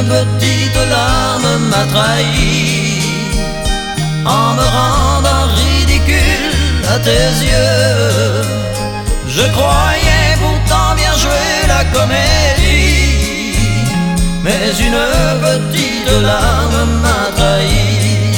petite larme m'a trahi en me rendant ridicule à tes yeux. Je croyais pourtant bien jouer la comédie, mais une petite larme m'a trahi.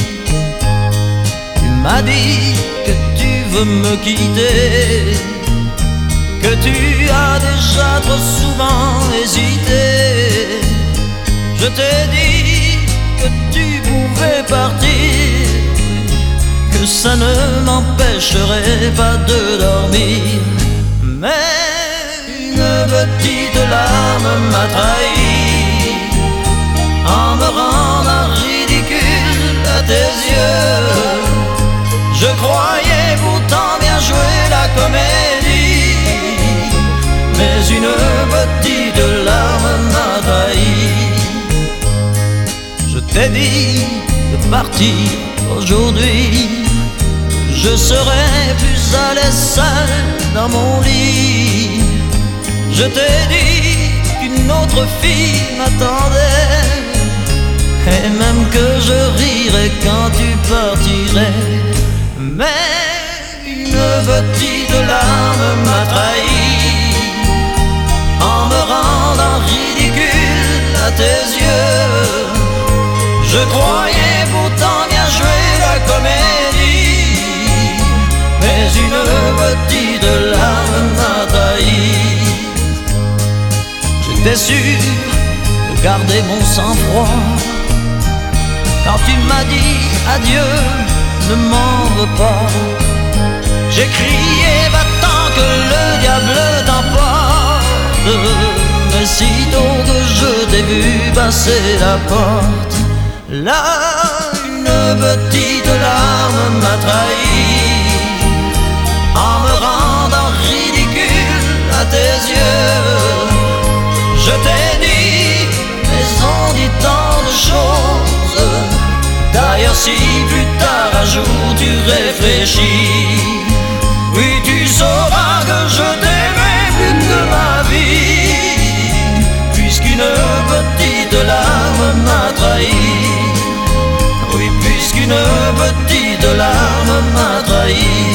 Tu m'as dit que tu veux me quitter, que tu as déjà trop souvent hésité. Je t'ai dit que tu pouvais partir, que ça ne m'empêcherait pas de dormir. Mais une petite larme m'a trahi en me rendant ridicule à tes yeux. Je croyais pourtant bien jouer la comédie, mais une petite larme m'a trahi. Je t'ai dit de partir aujourd'hui, je serai plus à l'aise seul dans mon lit. Je t'ai dit qu'une autre fille m'attendait, et même que je rirais quand tu partirais. Mais une petite larme m'a trahi en me rendant ridicule à tes yeux. Je croyais pourtant bien jouer la comédie, mais une petite larme m'a trahi. J'étais sûr de garder mon sang-froid quand tu m'as dit adieu, ne m'en veux pas. J'ai crié va-t'en que le diable t'emporte, mais sitôt que je t'ai vu passer la porte, là une petite larme m'a trahi en me rendant ridicule à tes yeux. Je t'ai dit, mais on dit tant de choses. D'ailleurs si plus tard un jour tu réfléchis, oui tu sauras que je t'aimais plus que ma vie, puisqu'une petite larme m'a trahi. Oui, puisqu'une petite larme m'a trahi.